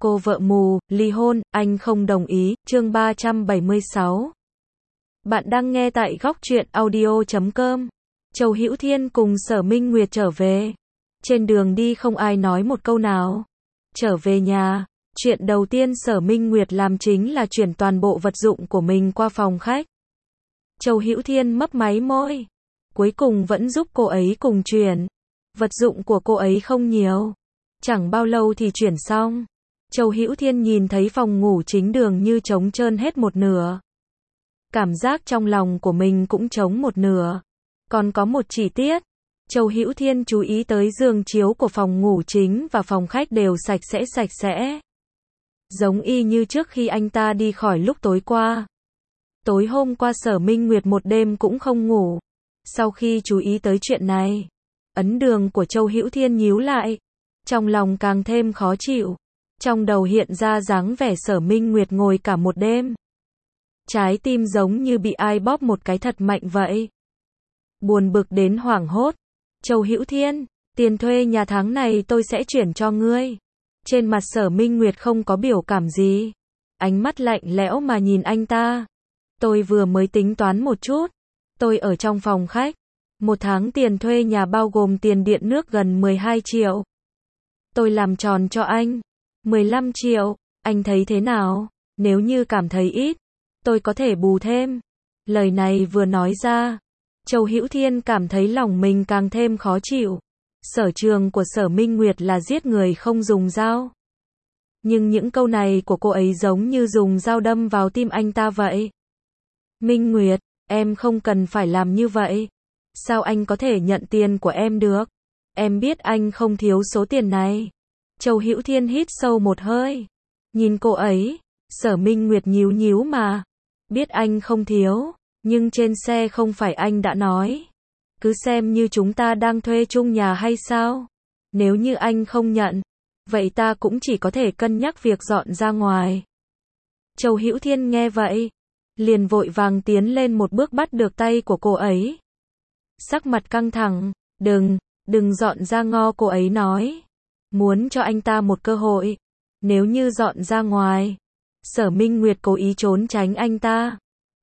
Cô vợ mù, ly hôn, anh không đồng ý, chương 376. Bạn đang nghe tại góc truyện audio.com. Châu Hữu Thiên cùng Sở Minh Nguyệt trở về. Trên đường đi không ai nói một câu nào. Trở về nhà, chuyện đầu tiên Sở Minh Nguyệt làm chính là chuyển toàn bộ vật dụng của mình qua phòng khách. Châu Hữu Thiên mấp máy môi. Cuối cùng vẫn giúp cô ấy cùng chuyển. Vật dụng của cô ấy không nhiều. Chẳng bao lâu thì chuyển xong. Châu Hữu Thiên nhìn thấy phòng ngủ chính đường như trống trơn hết một nửa. Cảm giác trong lòng của mình cũng trống một nửa. Còn có một chi tiết. Châu Hữu Thiên chú ý tới giường chiếu của phòng ngủ chính và phòng khách đều sạch sẽ. Giống y như trước khi anh ta đi khỏi lúc tối qua. Tối hôm qua Sở Minh Nguyệt một đêm cũng không ngủ. Sau khi chú ý tới chuyện này, ấn đường của Châu Hữu Thiên nhíu lại. Trong lòng càng thêm khó chịu. Trong đầu hiện ra dáng vẻ Sở Minh Nguyệt ngồi cả một đêm. Trái tim giống như bị ai bóp một cái thật mạnh vậy. Buồn bực đến hoảng hốt. Châu Hữu Thiên, tiền thuê nhà tháng này tôi sẽ chuyển cho ngươi. Trên mặt Sở Minh Nguyệt không có biểu cảm gì. Ánh mắt lạnh lẽo mà nhìn anh ta. Tôi vừa mới tính toán một chút. Tôi ở trong phòng khách. Một tháng tiền thuê nhà bao gồm tiền điện nước gần 12 triệu. Tôi làm tròn cho anh 15 triệu, anh thấy thế nào? Nếu như cảm thấy ít, tôi có thể bù thêm. Lời này vừa nói ra, Châu Hữu Thiên cảm thấy lòng mình càng thêm khó chịu. Sở trường của Sở Minh Nguyệt là giết người không dùng dao. Nhưng những câu này của cô ấy giống như dùng dao đâm vào tim anh ta vậy. Minh Nguyệt, em không cần phải làm như vậy. Sao anh có thể nhận tiền của em được? Em biết anh không thiếu số tiền này. Châu Hữu Thiên hít sâu một hơi. Nhìn cô ấy, Sở Minh Nguyệt nhíu mà. Biết anh không thiếu, nhưng trên xe không phải anh đã nói. Cứ xem như chúng ta đang thuê chung nhà hay sao? Nếu như anh không nhận, vậy ta cũng chỉ có thể cân nhắc việc dọn ra ngoài. Châu Hữu Thiên nghe vậy, liền vội vàng tiến lên một bước bắt được tay của cô ấy. Sắc mặt căng thẳng, đừng dọn ra ngo, cô ấy nói. Muốn cho anh ta một cơ hội. Nếu như dọn ra ngoài, Sở Minh Nguyệt cố ý trốn tránh anh ta.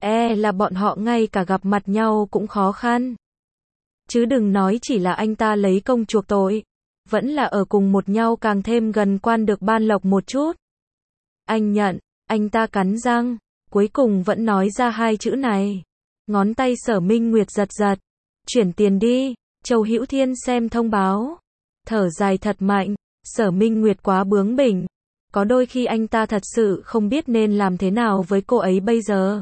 Là bọn họ ngay cả gặp mặt nhau cũng khó khăn. Chứ đừng nói chỉ là anh ta lấy công chuộc tội. Vẫn là ở cùng một nhau càng thêm gần quan được ban lộc một chút. Anh nhận, anh ta cắn răng. Cuối cùng vẫn nói ra hai chữ này. Ngón tay Sở Minh Nguyệt giật. Chuyển tiền đi. Châu Hữu Thiên xem thông báo. Thở dài thật mạnh. Sở Minh Nguyệt quá bướng bỉnh. Có đôi khi anh ta thật sự không biết nên làm thế nào với cô ấy bây giờ.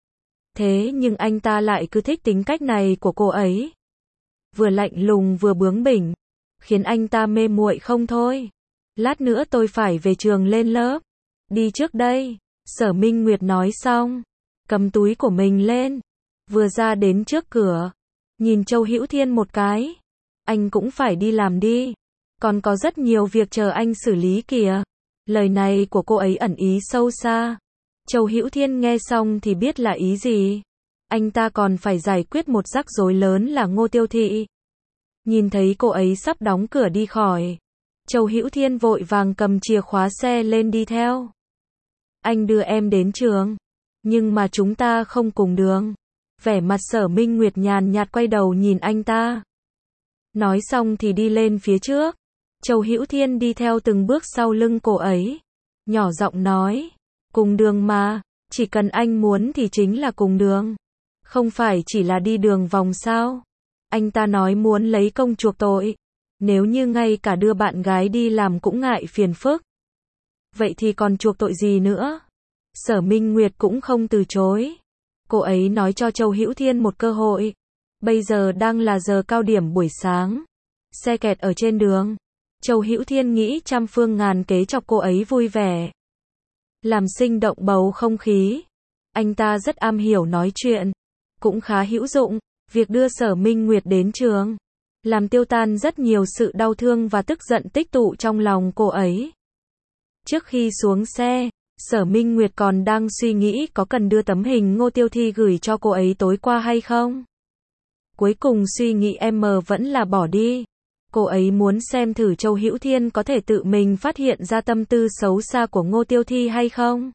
Thế nhưng anh ta lại cứ thích tính cách này của cô ấy. Vừa lạnh lùng vừa bướng bỉnh. Khiến anh ta mê muội không thôi. Lát nữa tôi phải về trường lên lớp. Đi trước đây. Sở Minh Nguyệt nói xong. Cầm túi của mình lên. Vừa ra đến trước cửa. Nhìn Châu Hữu Thiên một cái. Anh cũng phải đi làm đi. Còn có rất nhiều việc chờ anh xử lý kìa. Lời này của cô ấy ẩn ý sâu xa. Châu Hữu Thiên nghe xong thì biết là ý gì. Anh ta còn phải giải quyết một rắc rối lớn là Ngô Tiêu Thị. Nhìn thấy cô ấy sắp đóng cửa đi khỏi. Châu Hữu Thiên vội vàng cầm chìa khóa xe lên đi theo. Anh đưa em đến trường. Nhưng mà chúng ta không cùng đường. Vẻ mặt Sở Minh Nguyệt nhàn nhạt quay đầu nhìn anh ta. Nói xong thì đi lên phía trước. Châu Hữu Thiên đi theo từng bước sau lưng cô ấy. Nhỏ giọng nói. Cùng đường mà. Chỉ cần anh muốn thì chính là cùng đường. Không phải chỉ là đi đường vòng sao. Anh ta nói muốn lấy công chuộc tội. Nếu như ngay cả đưa bạn gái đi làm cũng ngại phiền phức. Vậy thì còn chuộc tội gì nữa? Sở Minh Nguyệt cũng không từ chối. Cô ấy nói cho Châu Hữu Thiên một cơ hội. Bây giờ đang là giờ cao điểm buổi sáng. Xe kẹt ở trên đường. Châu Hữu Thiên nghĩ trăm phương ngàn kế chọc cô ấy vui vẻ. Làm sinh động bầu không khí. Anh ta rất am hiểu nói chuyện. Cũng khá hữu dụng. Việc đưa Sở Minh Nguyệt đến trường. Làm tiêu tan rất nhiều sự đau thương và tức giận tích tụ trong lòng cô ấy. Trước khi xuống xe, Sở Minh Nguyệt còn đang suy nghĩ có cần đưa tấm hình Ngô Tiêu Thi gửi cho cô ấy tối qua hay không. Cuối cùng suy nghĩ vẫn là bỏ đi. Cô ấy muốn xem thử Châu Hữu Thiên có thể tự mình phát hiện ra tâm tư xấu xa của Ngô Tiêu Thi hay không?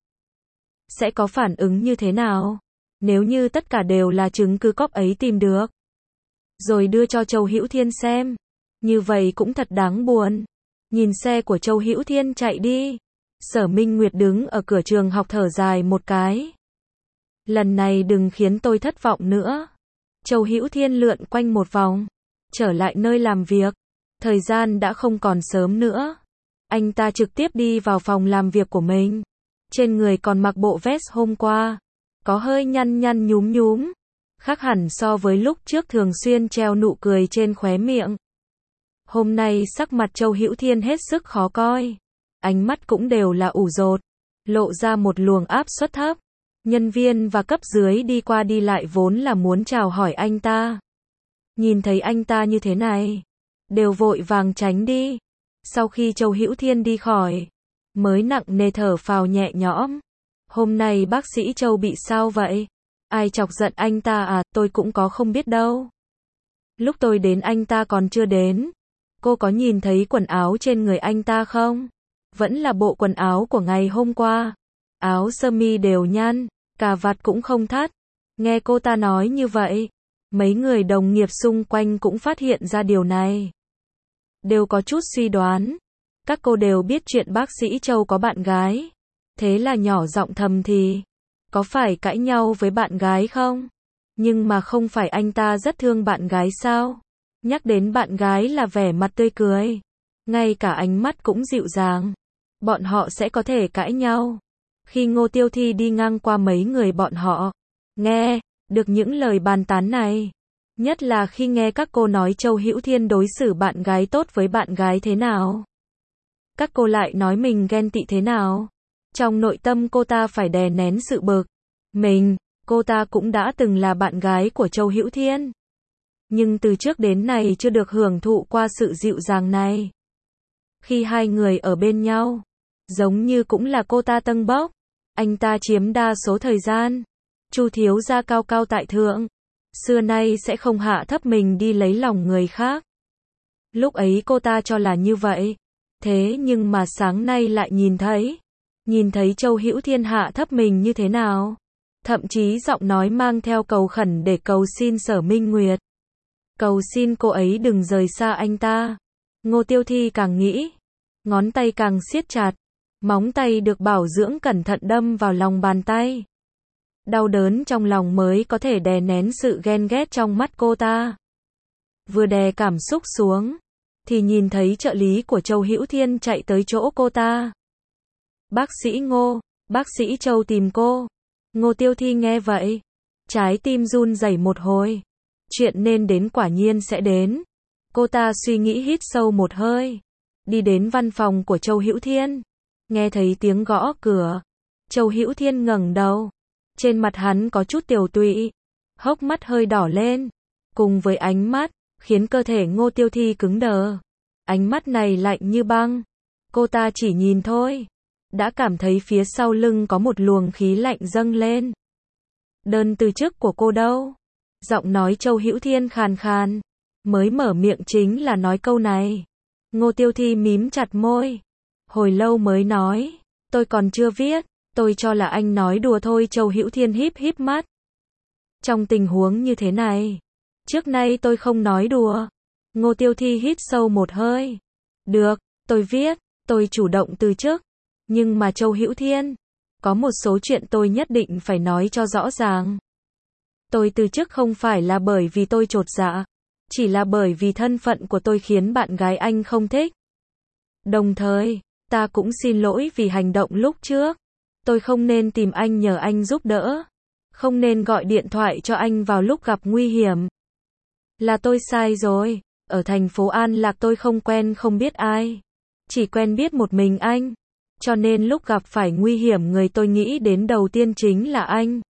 Sẽ có phản ứng như thế nào? Nếu như tất cả đều là chứng cứ cóp ấy tìm được, rồi đưa cho Châu Hữu Thiên xem, như vậy cũng thật đáng buồn. Nhìn xe của Châu Hữu Thiên chạy đi, Sở Minh Nguyệt đứng ở cửa trường học thở dài một cái. Lần này đừng khiến tôi thất vọng nữa. Châu Hữu Thiên lượn quanh một vòng, trở lại nơi làm việc. Thời gian đã không còn sớm nữa. Anh ta trực tiếp đi vào phòng làm việc của mình. Trên người còn mặc bộ vest hôm qua, có hơi nhăn nhăn nhúm nhúm, khác hẳn so với lúc trước thường xuyên treo nụ cười trên khóe miệng. Hôm nay sắc mặt Châu Hữu Thiên hết sức khó coi, ánh mắt cũng đều là ủ rột, lộ ra một luồng áp suất thấp. Nhân viên và cấp dưới đi qua đi lại vốn là muốn chào hỏi anh ta. Nhìn thấy anh ta như thế này, đều vội vàng tránh đi. Sau khi Châu Hữu Thiên đi khỏi, mới nặng nề thở phào nhẹ nhõm. Hôm nay bác sĩ Châu bị sao vậy? Ai chọc giận anh ta à? Tôi cũng có không biết đâu. Lúc tôi đến anh ta còn chưa đến. Cô có nhìn thấy quần áo trên người anh ta không? Vẫn là bộ quần áo của ngày hôm qua. Áo sơ mi đều nhăn, cà vạt cũng không thắt. Nghe cô ta nói như vậy, mấy người đồng nghiệp xung quanh cũng phát hiện ra điều này. Đều có chút suy đoán. Các cô đều biết chuyện bác sĩ Châu có bạn gái. Thế là nhỏ giọng thầm thì, có phải cãi nhau với bạn gái không? Nhưng mà không phải anh ta rất thương bạn gái sao? Nhắc đến bạn gái là vẻ mặt tươi cười. Ngay cả ánh mắt cũng dịu dàng. Bọn họ sẽ có thể cãi nhau. Khi Ngô Tiêu Thi đi ngang qua mấy người bọn họ, nghe được những lời bàn tán này. Nhất là khi nghe các cô nói Châu Hữu Thiên đối xử bạn gái tốt với bạn gái thế nào. Các cô lại nói mình ghen tị thế nào. Trong nội tâm cô ta phải đè nén sự bực. Cô ta cũng đã từng là bạn gái của Châu Hữu Thiên. Nhưng từ trước đến nay chưa được hưởng thụ qua sự dịu dàng này. Khi hai người ở bên nhau, giống như cũng là cô ta tâng bốc. Anh ta chiếm đa số thời gian. Chu thiếu gia cao cao tại thượng. Xưa nay sẽ không hạ thấp mình đi lấy lòng người khác. Lúc ấy cô ta cho là như vậy. Thế nhưng mà sáng nay lại nhìn thấy Châu Hữu Thiên hạ thấp mình như thế nào. Thậm chí giọng nói mang theo cầu khẩn để cầu xin Sở Minh Nguyệt. Cầu xin cô ấy đừng rời xa anh ta. Ngô Tiêu Thi càng nghĩ, ngón tay càng siết chặt. Móng tay được bảo dưỡng cẩn thận đâm vào lòng bàn tay. Đau đớn trong lòng mới có thể đè nén sự ghen ghét trong mắt cô ta. Vừa đè cảm xúc xuống, thì nhìn thấy trợ lý của Châu Hữu Thiên chạy tới chỗ cô ta. Bác sĩ Ngô, bác sĩ Châu tìm cô. Ngô Tiêu Thi nghe vậy, trái tim run rẩy một hồi. Chuyện nên đến quả nhiên sẽ đến. Cô ta suy nghĩ hít sâu một hơi, đi đến văn phòng của Châu Hữu Thiên. Nghe thấy tiếng gõ cửa, Châu Hữu Thiên ngẩng đầu. Trên mặt hắn có chút tiều tụy, hốc mắt hơi đỏ lên, cùng với ánh mắt, khiến cơ thể Ngô Tiêu Thi cứng đờ. Ánh mắt này lạnh như băng. Cô ta chỉ nhìn thôi, đã cảm thấy phía sau lưng có một luồng khí lạnh dâng lên. Đơn từ chức của cô đâu? Giọng nói Châu Hữu Thiên khàn khàn, mới mở miệng chính là nói câu này. Ngô Tiêu Thi mím chặt môi, hồi lâu mới nói, tôi còn chưa viết, tôi cho là anh nói đùa thôi. Châu Hữu Thiên híp híp mắt. Trong tình huống như thế này, trước nay tôi không nói đùa. Ngô Tiêu Thi hít sâu một hơi. Được, tôi viết, tôi chủ động từ chức. Nhưng mà Châu Hữu Thiên, có một số chuyện tôi nhất định phải nói cho rõ ràng. Tôi từ chức không phải là bởi vì tôi chột dạ, chỉ là bởi vì thân phận của tôi khiến bạn gái anh không thích. Đồng thời, ta cũng xin lỗi vì hành động lúc trước. Tôi không nên tìm anh nhờ anh giúp đỡ. Không nên gọi điện thoại cho anh vào lúc gặp nguy hiểm. Là tôi sai rồi. Ở thành phố An Lạc tôi không quen không biết ai. Chỉ quen biết một mình anh. Cho nên lúc gặp phải nguy hiểm người tôi nghĩ đến đầu tiên chính là anh.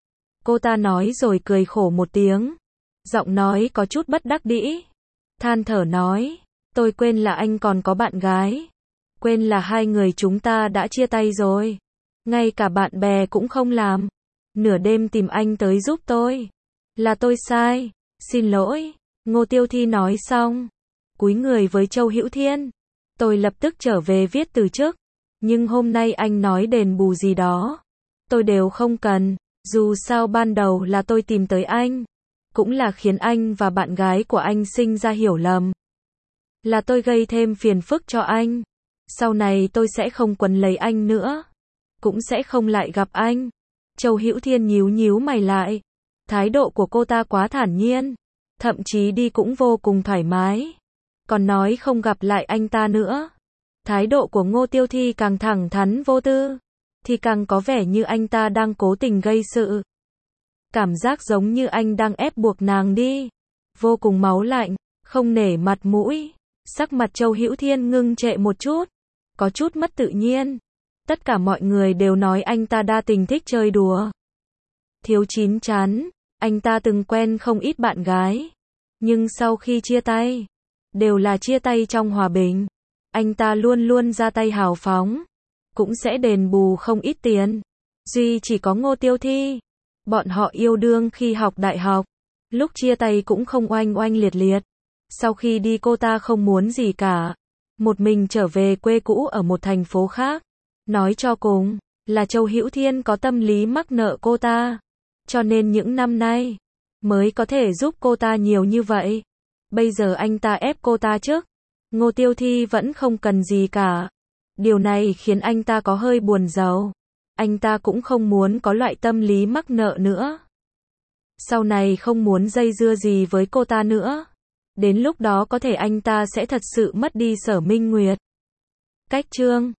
Cô ta nói rồi cười khổ một tiếng. Giọng nói có chút bất đắc dĩ. Than thở nói, tôi quên là anh còn có bạn gái. Quên là hai người chúng ta đã chia tay rồi. Ngay cả bạn bè cũng không làm. Nửa đêm tìm anh tới giúp tôi. Là tôi sai. Xin lỗi. Ngô Tiêu Thi nói xong, cúi người với Châu Hữu Thiên. Tôi lập tức trở về viết từ chức. Nhưng hôm nay anh nói đền bù gì đó. Tôi đều không cần. Dù sao ban đầu là tôi tìm tới anh. Cũng là khiến anh và bạn gái của anh sinh ra hiểu lầm. Là tôi gây thêm phiền phức cho anh. Sau này tôi sẽ không quấn lấy anh nữa. Cũng sẽ không lại gặp anh. Châu Hữu Thiên nhíu nhíu mày lại. Thái độ của cô ta quá thản nhiên. Thậm chí đi cũng vô cùng thoải mái. Còn nói không gặp lại anh ta nữa. Thái độ của Ngô Tiêu Thi càng thẳng thắn vô tư. Thì càng có vẻ như anh ta đang cố tình gây sự. Cảm giác giống như anh đang ép buộc nàng đi. Vô cùng máu lạnh, không nể mặt mũi. Sắc mặt Châu Hữu Thiên ngưng trệ một chút. Có chút mất tự nhiên. Tất cả mọi người đều nói anh ta đa tình thích chơi đùa. Thiếu chín chắn. Anh ta từng quen không ít bạn gái. Nhưng sau khi chia tay, đều là chia tay trong hòa bình. Anh ta luôn luôn ra tay hào phóng. Cũng sẽ đền bù không ít tiền. Duy chỉ có Ngô Tiêu Thi. Bọn họ yêu đương khi học đại học. Lúc chia tay cũng không oanh oanh liệt liệt. Sau khi đi cô ta không muốn gì cả. Một mình trở về quê cũ ở một thành phố khác. Nói cho cùng, là Châu Hữu Thiên có tâm lý mắc nợ cô ta. Cho nên những năm nay, mới có thể giúp cô ta nhiều như vậy. Bây giờ anh ta ép cô ta trước. Ngô Tiêu Thi vẫn không cần gì cả. Điều này khiến anh ta có hơi buồn rầu. Anh ta cũng không muốn có loại tâm lý mắc nợ nữa. Sau này không muốn dây dưa gì với cô ta nữa. Đến lúc đó có thể anh ta sẽ thật sự mất đi Sở Minh Nguyệt. Cách chương